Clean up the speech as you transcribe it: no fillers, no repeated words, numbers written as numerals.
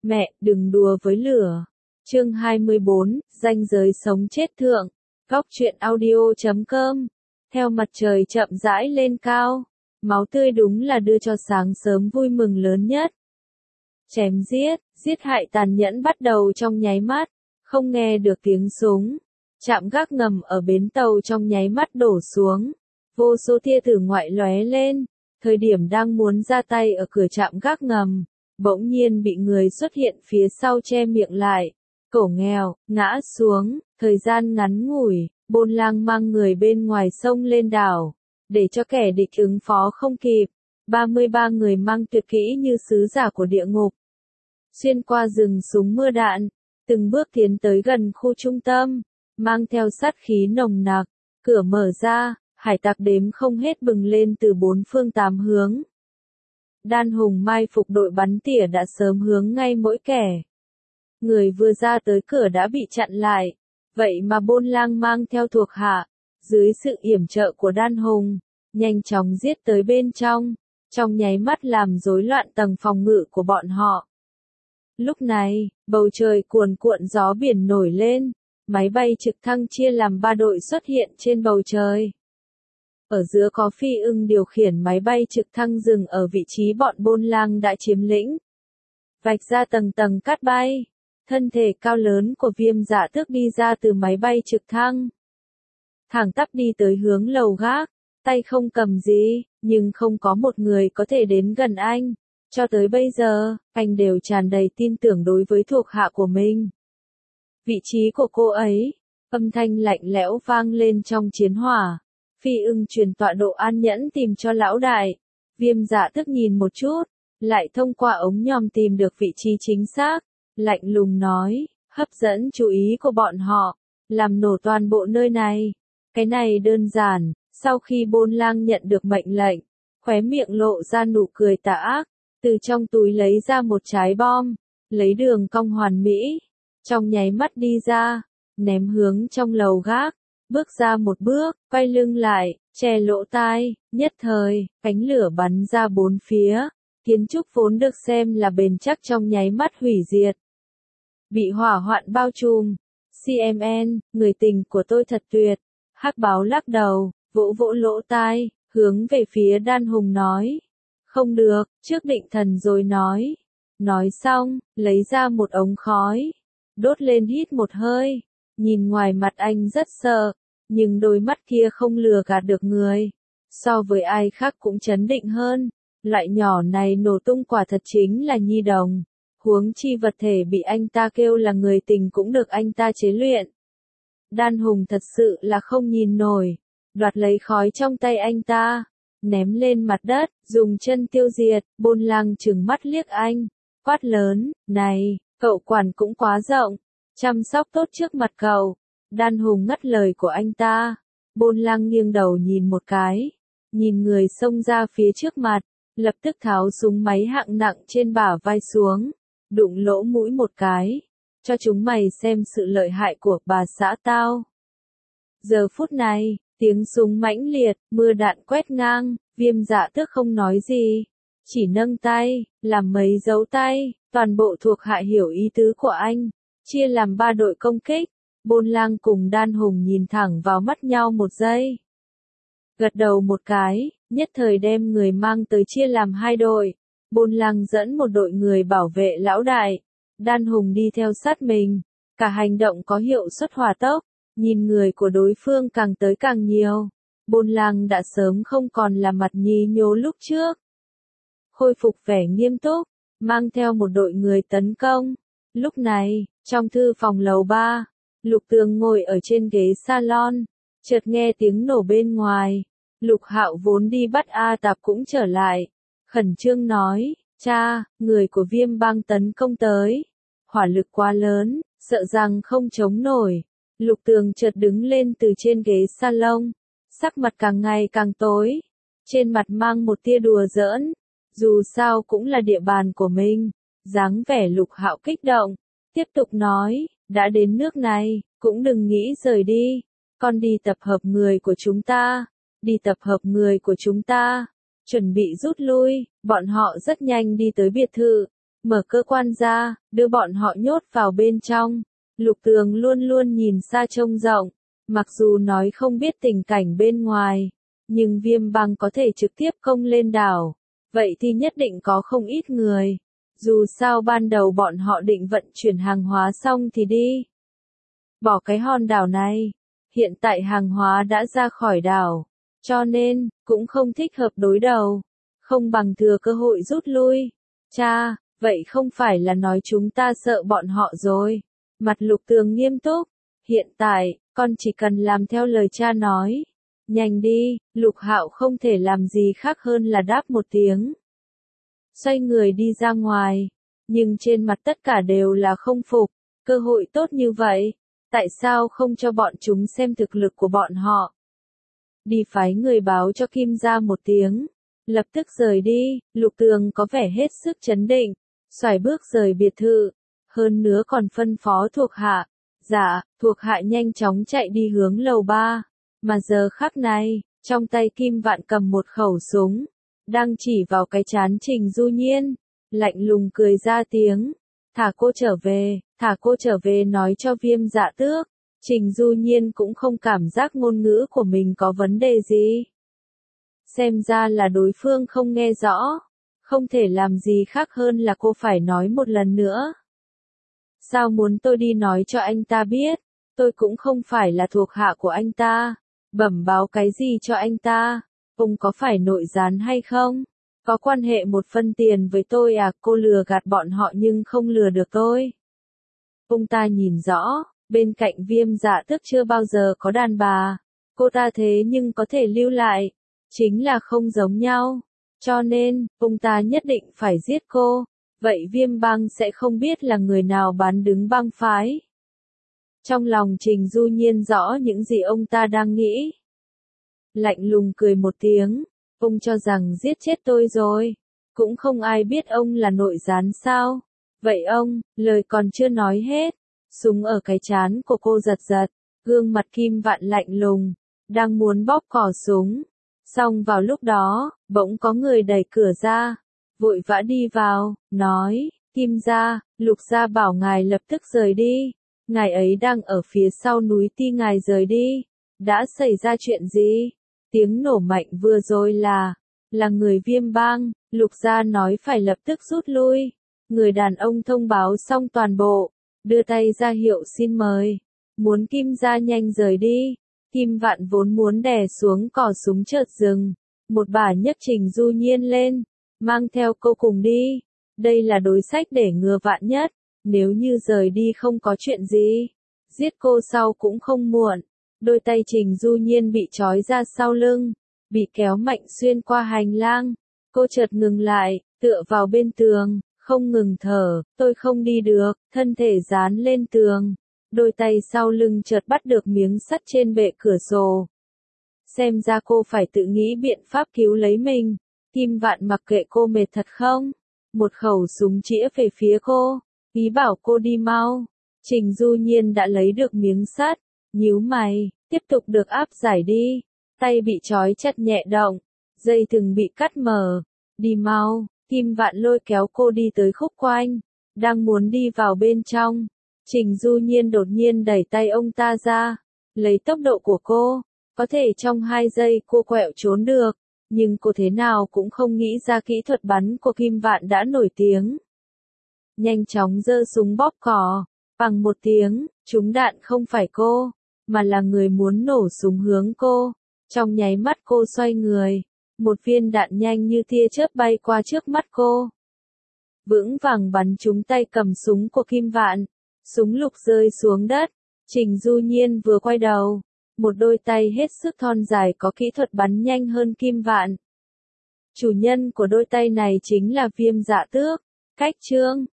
Mẹ, đừng đùa với lửa. Chương 24, ranh giới sống chết thượng. Góc truyện audio.com. Theo mặt trời chậm rãi lên cao, máu tươi đúng là đưa cho sáng sớm vui mừng lớn nhất. Chém giết, giết hại tàn nhẫn bắt đầu trong nháy mắt, không nghe được tiếng súng. Trạm gác ngầm ở bến tàu trong nháy mắt đổ xuống. Vô số tia tử ngoại lóe lên, thời điểm đang muốn ra tay ở cửa trạm gác ngầm, bỗng nhiên bị người xuất hiện phía sau che miệng lại. Cổ nghèo, ngã xuống, thời gian ngắn ngủi, Bôn Lang mang người bên ngoài sông lên đảo, để cho kẻ địch ứng phó không kịp. 33 người mang tuyệt kỹ như sứ giả của địa ngục. Xuyên qua rừng súng mưa đạn, từng bước tiến tới gần khu trung tâm, mang theo sát khí nồng nặc, cửa mở ra, hải tặc đếm không hết bừng lên từ bốn phương tám hướng. Đan Hùng mai phục đội bắn tỉa đã sớm hướng ngay mỗi kẻ. Người vừa ra tới cửa đã bị chặn lại, vậy mà Bôn Lang mang theo thuộc hạ, dưới sự yểm trợ của Đan Hùng, nhanh chóng giết tới bên trong nháy mắt làm rối loạn tầng phòng ngự của bọn họ. Lúc này, bầu trời cuồn cuộn gió biển nổi lên, máy bay trực thăng chia làm 3 đội xuất hiện trên bầu trời. Ở giữa có Phi Ưng điều khiển máy bay trực thăng dừng ở vị trí bọn Bôn Lang đã chiếm lĩnh. Vạch ra tầng tầng cát bay, thân thể cao lớn của Viêm Dạ Tước đi ra từ máy bay trực thăng. Thẳng tắp đi tới hướng lầu gác, tay không cầm gì, nhưng không có một người có thể đến gần anh. Cho tới bây giờ, anh đều tràn đầy tin tưởng đối với thuộc hạ của mình. Vị trí của cô ấy, âm thanh lạnh lẽo vang lên trong chiến hỏa. Phi Ưng truyền tọa Độ An Nhẫn tìm cho lão đại. Viêm Dạ Tước nhìn một chút, lại thông qua ống nhòm tìm được vị trí chính xác, lạnh lùng nói, hấp dẫn chú ý của bọn họ, làm nổ toàn bộ nơi này. Cái này đơn giản. Sau khi Bôn Lang nhận được mệnh lệnh, khóe miệng lộ ra nụ cười tà ác, từ trong túi lấy ra một trái bom, lấy đường cong hoàn mỹ, trong nháy mắt đi ra, ném hướng trong lầu gác, bước ra một bước, quay lưng lại, che lỗ tai, nhất thời, cánh lửa bắn ra bốn phía, kiến trúc vốn được xem là bền chắc trong nháy mắt hủy diệt. Bị hỏa hoạn bao trùm, CMN, người tình của tôi thật tuyệt, Hắc Báo lắc đầu, vỗ vỗ lỗ tai, hướng về phía Đan Hùng nói. Không được, trước định thần rồi nói. Nói xong, lấy ra một ống khói, đốt lên hít một hơi. Nhìn ngoài mặt anh rất sợ, nhưng đôi mắt kia không lừa gạt được người. So với ai khác cũng trấn định hơn. Loại nhỏ này nổ tung quả thật chính là nhi đồng. Huống chi vật thể bị anh ta kêu là người tình cũng được anh ta chế luyện. Đan Hùng thật sự là không nhìn nổi. Đoạt lấy khói trong tay anh ta, ném lên mặt đất, dùng chân tiêu diệt. Bôn Lang trừng mắt liếc anh, quát lớn, này, cậu quản cũng quá rộng, chăm sóc tốt trước mặt cậu. Đan Hùng ngắt lời của anh ta. Bôn Lang nghiêng đầu nhìn một cái, nhìn người xông ra phía trước mặt, lập tức tháo súng máy hạng nặng trên bả vai xuống, đụng lỗ mũi một cái, cho chúng mày xem sự lợi hại của bà xã tao. Giờ phút này, tiếng súng mãnh liệt, mưa đạn quét ngang, Viêm Dạ Tước không nói gì, chỉ nâng tay, làm mấy dấu tay, toàn bộ thuộc hạ hiểu ý tứ của anh, chia làm 3 đội công kích. Bôn Lang cùng Đan Hùng nhìn thẳng vào mắt nhau một giây. Gật đầu một cái, nhất thời đem người mang tới chia làm 2 đội. Bôn Lang dẫn một đội người bảo vệ lão đại, Đan Hùng đi theo sát mình, cả hành động có hiệu suất hỏa tốc. Nhìn người của đối phương càng tới càng nhiều, Bôn Lang đã sớm không còn là mặt nhí nhố lúc trước. Khôi phục vẻ nghiêm túc, mang theo một đội người tấn công. Lúc này, trong thư phòng lầu 3, Lục Tường ngồi ở trên ghế salon, chợt nghe tiếng nổ bên ngoài. Lục Hạo vốn đi bắt A Tạp cũng trở lại, khẩn trương nói, cha, người của Viêm Bang tấn công tới. Hỏa lực quá lớn, sợ rằng không chống nổi. Lục Tường chợt đứng lên từ trên ghế salon, sắc mặt càng ngày càng tối, trên mặt mang một tia đùa giỡn, dù sao cũng là địa bàn của mình, dáng vẻ Lục Hạo kích động, tiếp tục nói, đã đến nước này, cũng đừng nghĩ rời đi, con đi tập hợp người của chúng ta, chuẩn bị rút lui. Bọn họ rất nhanh đi tới biệt thự, mở cơ quan ra, đưa bọn họ nhốt vào bên trong. Lục Tường luôn luôn nhìn xa trông rộng, mặc dù nói không biết tình cảnh bên ngoài, nhưng Viêm Băng có thể trực tiếp công lên đảo, vậy thì nhất định có không ít người. Dù sao ban đầu bọn họ định vận chuyển hàng hóa xong thì đi. Bỏ cái hòn đảo này, hiện tại hàng hóa đã ra khỏi đảo, cho nên, cũng không thích hợp đối đầu, không bằng thừa cơ hội rút lui. Cha, vậy không phải là nói chúng ta sợ bọn họ rồi. Mặt Lục Tường nghiêm túc, hiện tại, con chỉ cần làm theo lời cha nói. Nhanh đi, Lục Hạo không thể làm gì khác hơn là đáp một tiếng. Xoay người đi ra ngoài, nhưng trên mặt tất cả đều là không phục, cơ hội tốt như vậy, tại sao không cho bọn chúng xem thực lực của bọn họ. Đi phái người báo cho Kim gia một tiếng, lập tức rời đi. Lục Tường có vẻ hết sức chấn định, xoài bước rời biệt thự, hơn nữa còn phân phó thuộc hạ. Dạ, thuộc hạ nhanh chóng chạy đi hướng lầu 3, mà giờ khắc này, trong tay Kim Vạn cầm một khẩu súng, đang chỉ vào cái trán Trình Du Nhiên, lạnh lùng cười ra tiếng, thả cô trở về nói cho Viêm Dạ Tước. Trình Du Nhiên cũng không cảm giác ngôn ngữ của mình có vấn đề gì. Xem ra là đối phương không nghe rõ, không thể làm gì khác hơn là cô phải nói một lần nữa. Sao muốn tôi đi nói cho anh ta biết, tôi cũng không phải là thuộc hạ của anh ta, bẩm báo cái gì cho anh ta, ông có phải nội gián hay không? Có quan hệ một phân tiền với tôi à? Cô lừa gạt bọn họ nhưng không lừa được tôi. Ông ta nhìn rõ, bên cạnh Viêm Dạ Tước chưa bao giờ có đàn bà, cô ta thế nhưng có thể lưu lại, chính là không giống nhau, cho nên, ông ta nhất định phải giết cô, vậy Viêm Băng sẽ không biết là người nào bán đứng băng phái. Trong lòng Trình Du Nhiên rõ những gì ông ta đang nghĩ. Lạnh lùng cười một tiếng, ông cho rằng giết chết tôi rồi, cũng không ai biết ông là nội gián sao? Vậy ông, lời còn chưa nói hết, súng ở cái trán của cô giật giật, gương mặt Kim Vạn lạnh lùng, đang muốn bóp cò súng. Xong vào lúc đó, bỗng có người đẩy cửa ra, vội vã đi vào, nói, Kim gia, Lục gia bảo ngài lập tức rời đi, ngài ấy đang ở phía sau núi Ti, ngài rời đi. Đã xảy ra chuyện gì? Tiếng nổ mạnh vừa rồi là người Viêm Bang. Lục gia nói phải lập tức rút lui. Người đàn ông thông báo xong toàn bộ, đưa tay ra hiệu xin mời, muốn Kim gia nhanh rời đi. Kim Vạn vốn muốn đè xuống cò súng chợt dừng, một bà nhấc Trình Du Nhiên lên, mang theo cô cùng đi. Đây là đối sách để ngừa vạn nhất, nếu như rời đi không có chuyện gì, giết cô sau cũng không muộn. Đôi tay Trình Du Nhiên bị trói ra sau lưng, bị kéo mạnh xuyên qua hành lang. Cô chợt ngừng lại, tựa vào bên tường, không ngừng thở. Tôi không đi được, thân thể dán lên tường. Đôi tay sau lưng chợt bắt được miếng sắt trên bệ cửa sổ. Xem ra cô phải tự nghĩ biện pháp cứu lấy mình. Kim Vạn mặc kệ cô mệt thật không? Một khẩu súng chĩa về phía cô, ý bảo cô đi mau. Trình Du Nhiên đã lấy được miếng sắt, nhíu mày, tiếp tục được áp giải đi. Tay bị trói chặt nhẹ động, dây thừng bị cắt mở. Đi mau, Kim Vạn lôi kéo cô đi tới khúc quanh, đang muốn đi vào bên trong. Trình Du Nhiên đột nhiên đẩy tay ông ta ra, lấy tốc độ của cô, có thể trong 2 giây cô quẹo trốn được, nhưng cô thế nào cũng không nghĩ ra kỹ thuật bắn của Kim Vạn đã nổi tiếng. Nhanh chóng giơ súng bóp cò, bằng một tiếng, trúng đạn không phải cô, mà là người muốn nổ súng hướng cô. Trong nháy mắt cô xoay người, một viên đạn nhanh như tia chớp bay qua trước mắt cô, vững vàng bắn trúng tay cầm súng của Kim Vạn. Súng lục rơi xuống đất, Trình Du Nhiên vừa quay đầu, một đôi tay hết sức thon dài có kỹ thuật bắn nhanh hơn Kim Vạn. Chủ nhân của đôi tay này chính là Viêm Dạ Tước. Cách chương